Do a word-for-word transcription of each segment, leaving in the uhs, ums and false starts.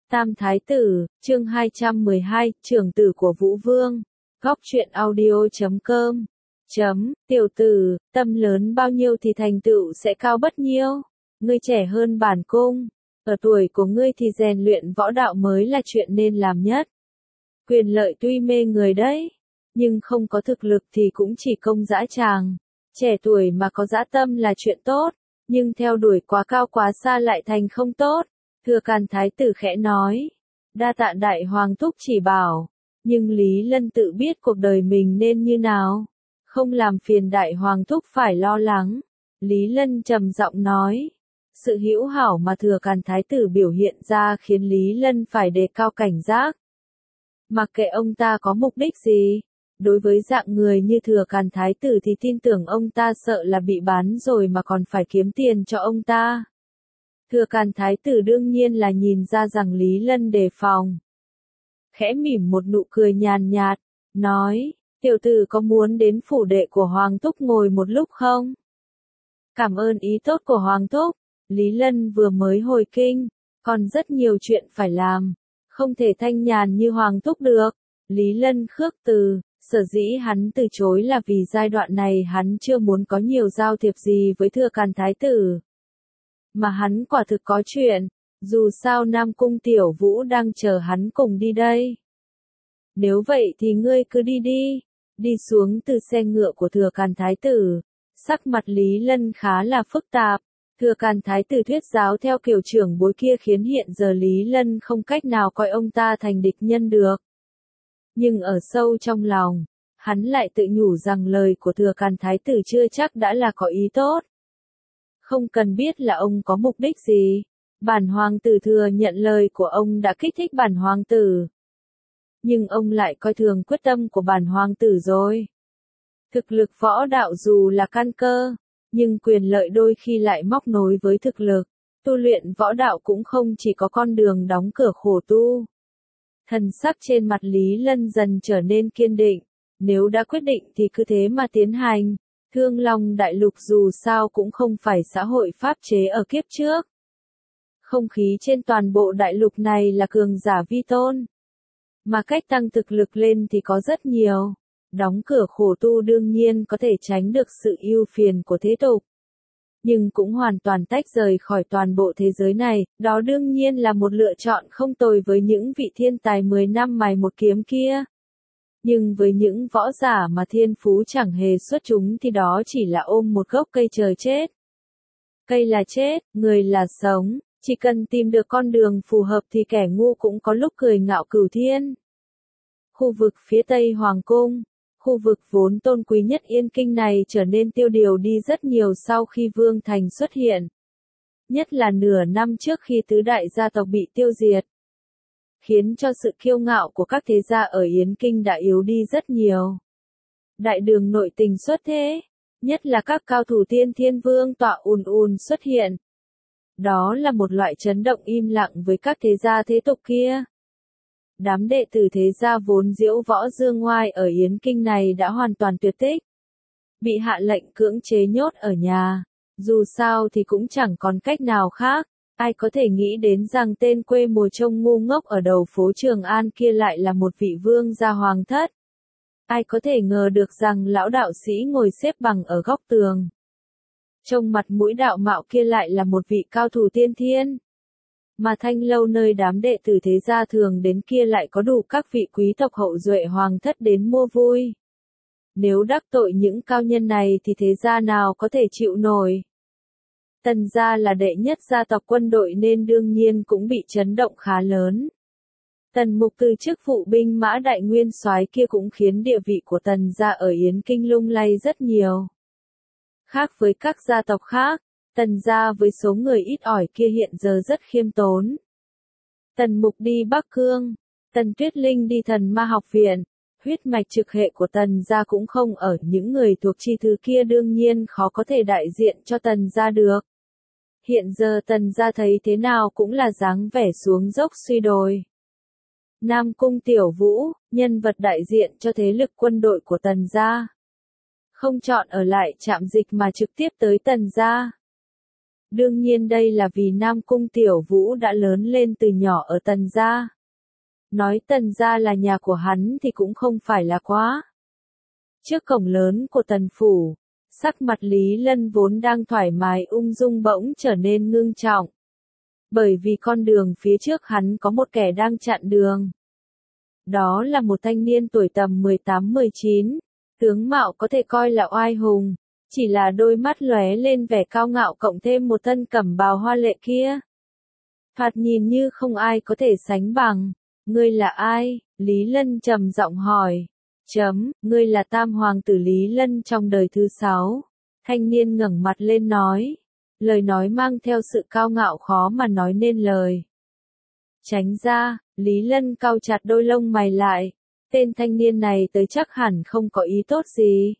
Tam Thái Tử, chương hai trăm mười hai, trưởng tử của Vũ Vương. Góc truyện audio chấm com. Chấm, tiểu tử, tâm lớn bao nhiêu thì thành tựu sẽ cao bất nhiêu. Ngươi trẻ hơn bản cung. Ở tuổi của ngươi thì rèn luyện võ đạo mới là chuyện nên làm nhất. Quyền lợi tuy mê người đấy, nhưng không có thực lực thì cũng chỉ công dã tràng. Trẻ tuổi mà có dã tâm là chuyện tốt, nhưng theo đuổi quá cao quá xa lại thành không tốt. Thừa Càn Thái Tử khẽ nói, đa tạ đại hoàng thúc chỉ bảo, nhưng Lý Lân tự biết cuộc đời mình nên như nào, không làm phiền đại hoàng thúc phải lo lắng. Lý Lân trầm giọng nói, sự hữu hảo mà Thừa Càn Thái Tử biểu hiện ra khiến Lý Lân phải đề cao cảnh giác. Mặc kệ ông ta có mục đích gì, đối với dạng người như Thừa Càn Thái Tử thì tin tưởng ông ta sợ là bị bán rồi mà còn phải kiếm tiền cho ông ta. Thừa Càn Thái Tử đương nhiên là nhìn ra rằng Lý Lân đề phòng. Khẽ mỉm một nụ cười nhàn nhạt, nói, tiểu tử có muốn đến phủ đệ của Hoàng Thúc ngồi một lúc không? Cảm ơn ý tốt của Hoàng Thúc, Lý Lân vừa mới hồi kinh, còn rất nhiều chuyện phải làm, không thể thanh nhàn như Hoàng Thúc được. Lý Lân khước từ, sở dĩ hắn từ chối là vì giai đoạn này hắn chưa muốn có nhiều giao thiệp gì với Thừa Càn Thái Tử. Mà hắn quả thực có chuyện, dù sao Nam Cung Tiểu Vũ đang chờ hắn cùng đi đây. Nếu vậy thì ngươi cứ đi đi, đi xuống từ xe ngựa của Thừa Càn Thái Tử, sắc mặt Lý Lân khá là phức tạp. Thừa Càn Thái Tử thuyết giáo theo kiểu trưởng bối kia khiến hiện giờ Lý Lân không cách nào coi ông ta thành địch nhân được. Nhưng ở sâu trong lòng, hắn lại tự nhủ rằng lời của Thừa Càn Thái Tử chưa chắc đã là có ý tốt. Không cần biết là ông có mục đích gì, bản hoàng tử thừa nhận lời của ông đã kích thích bản hoàng tử. Nhưng ông lại coi thường quyết tâm của bản hoàng tử rồi. Thực lực võ đạo dù là căn cơ, nhưng quyền lợi đôi khi lại móc nối với thực lực. Tu luyện võ đạo cũng không chỉ có con đường đóng cửa khổ tu. Thần sắc trên mặt Lý Lân dần trở nên kiên định, nếu đã quyết định thì cứ thế mà tiến hành. Thương Long Đại Lục dù sao cũng không phải xã hội pháp chế ở kiếp trước. Không khí trên toàn bộ đại lục này là cường giả vi tôn. Mà cách tăng thực lực lên thì có rất nhiều. Đóng cửa khổ tu đương nhiên có thể tránh được sự ưu phiền của thế tục. Nhưng cũng hoàn toàn tách rời khỏi toàn bộ thế giới này, đó đương nhiên là một lựa chọn không tồi với những vị thiên tài mười năm mài một kiếm kia. Nhưng với những võ giả mà thiên phú chẳng hề xuất chúng thì đó chỉ là ôm một gốc cây chờ chết. Cây là chết, người là sống, chỉ cần tìm được con đường phù hợp thì kẻ ngu cũng có lúc cười ngạo cửu thiên. Khu vực phía tây Hoàng Cung, khu vực vốn tôn quý nhất Yên Kinh này trở nên tiêu điều đi rất nhiều sau khi Vương Thành xuất hiện. Nhất là nửa năm trước khi tứ đại gia tộc bị tiêu diệt. Khiến cho sự kiêu ngạo của các thế gia ở Yến Kinh đã yếu đi rất nhiều. Đại đường nội tình xuất thế, nhất là các cao thủ tiên thiên vương tọa ùn ùn xuất hiện. Đó là một loại chấn động im lặng với các thế gia thế tục kia. Đám đệ tử thế gia vốn diễu võ dương ngoai ở Yến Kinh này đã hoàn toàn tuyệt tích. Bị hạ lệnh cưỡng chế nhốt ở nhà, dù sao thì cũng chẳng còn cách nào khác. Ai có thể nghĩ đến rằng tên quê mùa trông ngu ngốc ở đầu phố Trường An kia lại là một vị vương gia hoàng thất. Ai có thể ngờ được rằng lão đạo sĩ ngồi xếp bằng ở góc tường. Trông mặt mũi đạo mạo kia lại là một vị cao thủ tiên thiên. Mà thanh lâu nơi đám đệ tử thế gia thường đến kia lại có đủ các vị quý tộc hậu duệ hoàng thất đến mua vui. Nếu đắc tội những cao nhân này thì thế gia nào có thể chịu nổi. Tần gia là đệ nhất gia tộc quân đội nên đương nhiên cũng bị chấn động khá lớn. Tần Mục từ chức vụ binh mã đại nguyên soái kia cũng khiến địa vị của Tần gia ở Yến Kinh lung lay rất nhiều. Khác với các gia tộc khác, Tần gia với số người ít ỏi kia hiện giờ rất khiêm tốn. Tần Mục đi Bắc Cương, Tần Tuyết Linh đi Thần Ma Học Viện, huyết mạch trực hệ của Tần gia cũng không ở những người thuộc chi thứ kia đương nhiên khó có thể đại diện cho Tần gia được. Hiện giờ Tần gia thấy thế nào cũng là dáng vẻ xuống dốc suy đồi. Nam Cung Tiểu Vũ, nhân vật đại diện cho thế lực quân đội của Tần gia. Không chọn ở lại trạm dịch mà trực tiếp tới Tần gia. Đương nhiên đây là vì Nam Cung Tiểu Vũ đã lớn lên từ nhỏ ở Tần gia. Nói Tần gia là nhà của hắn thì cũng không phải là quá. Trước cổng lớn của Tần phủ, sắc mặt Lý Lân vốn đang thoải mái ung dung bỗng trở nên ngưng trọng. Bởi vì con đường phía trước hắn có một kẻ đang chặn đường. Đó là một thanh niên tuổi tầm mười tám mười chín, tướng mạo có thể coi là oai hùng, chỉ là đôi mắt lóe lên vẻ cao ngạo cộng thêm một thân cẩm bào hoa lệ kia. Thoạt nhìn như không ai có thể sánh bằng. Ngươi là ai? Lý Lân trầm giọng hỏi. Chấm, ngươi là tam hoàng tử Lý Lân trong đời thứ sáu. Thanh niên ngẩng mặt lên nói. Lời nói mang theo sự cao ngạo khó mà nói nên lời. Tránh ra, Lý Lân cau chặt đôi lông mày lại. Tên thanh niên này tới chắc hẳn không có ý tốt gì.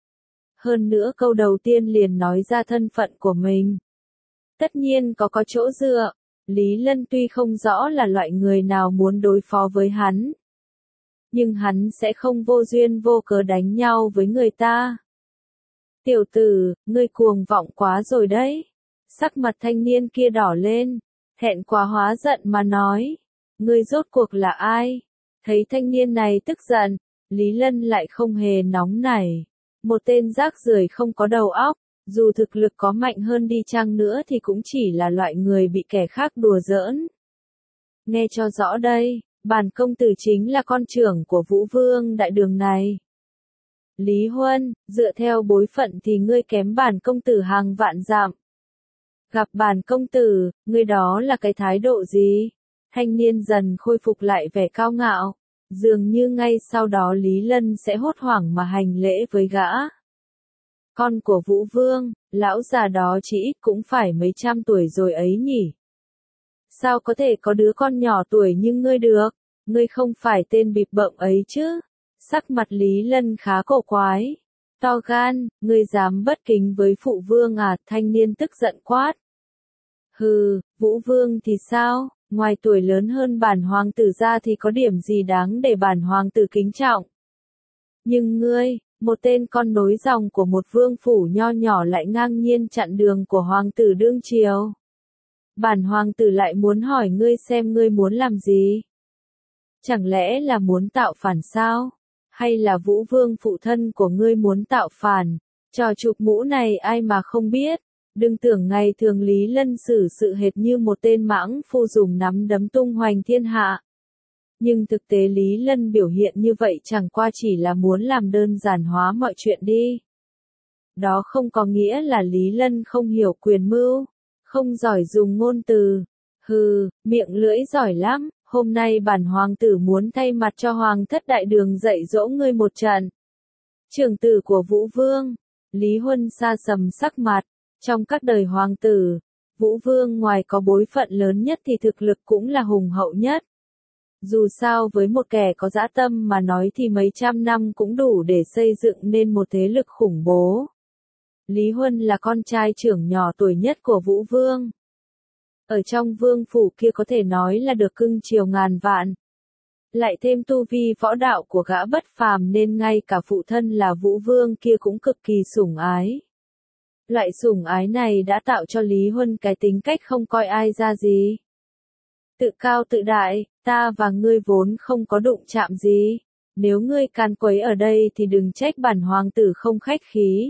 Hơn nữa câu đầu tiên liền nói ra thân phận của mình. Tất nhiên có có chỗ dựa. Lý Lân tuy không rõ là loại người nào muốn đối phó với hắn. Nhưng hắn sẽ không vô duyên vô cớ đánh nhau với người ta. Tiểu tử, ngươi cuồng vọng quá rồi đấy. Sắc mặt thanh niên kia đỏ lên, thẹn quá hóa giận mà nói. Ngươi rốt cuộc là ai? Thấy thanh niên này tức giận, Lý Lân lại không hề nóng nảy. Một tên rác rưởi không có đầu óc, dù thực lực có mạnh hơn đi chăng nữa thì cũng chỉ là loại người bị kẻ khác đùa giỡn. Nghe cho rõ đây, bản công tử chính là con trưởng của Vũ Vương đại đường này. Lý Huân, dựa theo bối phận thì ngươi kém bản công tử hàng vạn dặm. Gặp bản công tử, ngươi đó là cái thái độ gì? Thanh niên dần khôi phục lại vẻ cao ngạo, dường như ngay sau đó Lý Lân sẽ hốt hoảng mà hành lễ với gã. Con của Vũ Vương, lão già đó chỉ ít cũng phải mấy trăm tuổi rồi ấy nhỉ? Sao có thể có đứa con nhỏ tuổi như ngươi được? Ngươi không phải tên bịp bợm ấy chứ? Sắc mặt Lý Lân khá cổ quái. To gan, ngươi dám bất kính với phụ vương à? Thanh niên tức giận quát. Hừ, Vũ Vương thì sao? Ngoài tuổi lớn hơn bản hoàng tử ra thì có điểm gì đáng để bản hoàng tử kính trọng? Nhưng ngươi, một tên con nối dòng của một vương phủ nho nhỏ lại ngang nhiên chặn đường của hoàng tử đương triều. Bản hoàng tử lại muốn hỏi ngươi xem ngươi muốn làm gì? Chẳng lẽ là muốn tạo phản sao? Hay là Vũ Vương phụ thân của ngươi muốn tạo phản? Trò chụp mũ này ai mà không biết? Đừng tưởng ngày thường Lý Lân xử sự hệt như một tên mãng phu dùng nắm đấm tung hoành thiên hạ. Nhưng thực tế Lý Lân biểu hiện như vậy chẳng qua chỉ là muốn làm đơn giản hóa mọi chuyện đi. Đó không có nghĩa là Lý Lân không hiểu quyền mưu, không giỏi dùng ngôn từ. Hừ, miệng lưỡi giỏi lắm, hôm nay bản hoàng tử muốn thay mặt cho hoàng thất đại đường dạy dỗ ngươi một trận. Trưởng tử của Vũ Vương, Lý Huân sa sầm sắc mặt, trong các đời hoàng tử, Vũ Vương ngoài có bối phận lớn nhất thì thực lực cũng là hùng hậu nhất. Dù sao với một kẻ có dã tâm mà nói thì mấy trăm năm cũng đủ để xây dựng nên một thế lực khủng bố. Lý Huân là con trai trưởng nhỏ tuổi nhất của Vũ Vương. Ở trong vương phủ kia có thể nói là được cưng chiều ngàn vạn. Lại thêm tu vi võ đạo của gã bất phàm nên ngay cả phụ thân là Vũ Vương kia cũng cực kỳ sủng ái. Loại sủng ái này đã tạo cho Lý Huân cái tính cách không coi ai ra gì. Tự cao tự đại, ta và ngươi vốn không có đụng chạm gì. Nếu ngươi can quấy ở đây thì đừng trách bản hoàng tử không khách khí.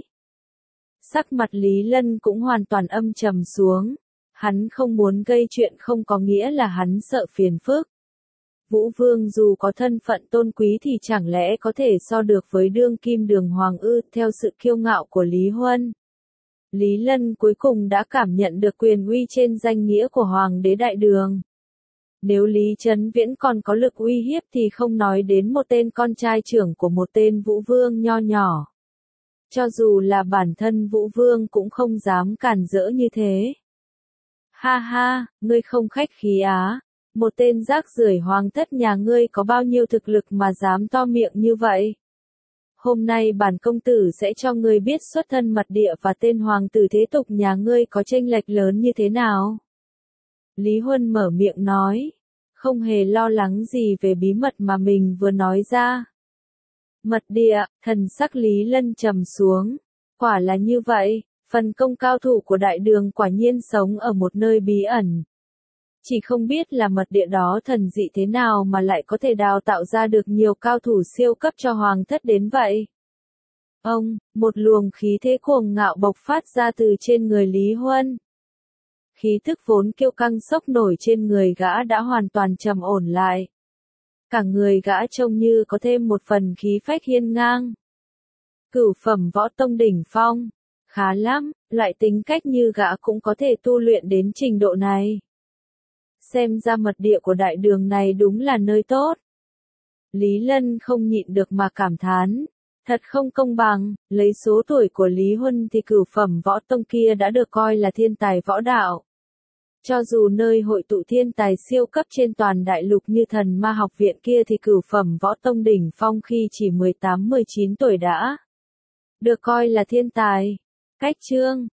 Sắc mặt Lý Lân cũng hoàn toàn âm trầm xuống. Hắn không muốn gây chuyện không có nghĩa là hắn sợ phiền phức. Vũ Vương dù có thân phận tôn quý thì chẳng lẽ có thể so được với đương kim đường hoàng ư? Theo sự kiêu ngạo của Lý Huân, Lý Lân cuối cùng đã cảm nhận được quyền uy trên danh nghĩa của hoàng đế đại đường. Nếu Lý Chấn Viễn còn có lực uy hiếp thì không nói đến một tên con trai trưởng của một tên Vũ Vương nho nhỏ. Cho dù là bản thân Vũ Vương cũng không dám cản rỡ như thế. Ha ha, ngươi không khách khí á, một tên rác rưởi hoàng thất nhà ngươi có bao nhiêu thực lực mà dám to miệng như vậy? Hôm nay bản công tử sẽ cho ngươi biết xuất thân mật địa và tên hoàng tử thế tục nhà ngươi có chênh lệch lớn như thế nào. Lý Huân mở miệng nói, không hề lo lắng gì về bí mật mà mình vừa nói ra. Mật địa, thần sắc Lý Lân trầm xuống, quả là như vậy, Phần công cao thủ của đại đường quả nhiên sống ở một nơi bí ẩn. Chỉ không biết là mật địa đó thần dị thế nào mà lại có thể đào tạo ra được nhiều cao thủ siêu cấp cho hoàng thất đến vậy. Ông, một luồng khí thế cuồng ngạo bộc phát ra từ trên người Lý Huân. Khí thức vốn kiêu căng sốc nổi trên người gã đã hoàn toàn trầm ổn lại. Cả người gã trông như có thêm một phần khí phách hiên ngang. Cửu phẩm võ tông đỉnh phong. Khá lắm, loại tính cách như gã cũng có thể tu luyện đến trình độ này. Xem ra mật địa của đại đường này đúng là nơi tốt. Lý Lân không nhịn được mà cảm thán. Thật không công bằng, lấy số tuổi của Lý Huân thì cửu phẩm võ tông kia đã được coi là thiên tài võ đạo. Cho dù nơi hội tụ thiên tài siêu cấp trên toàn đại lục như thần ma học viện kia thì cửu phẩm võ tông đỉnh phong khi chỉ mười tám mười chín tuổi đã được coi là thiên tài. Cách chương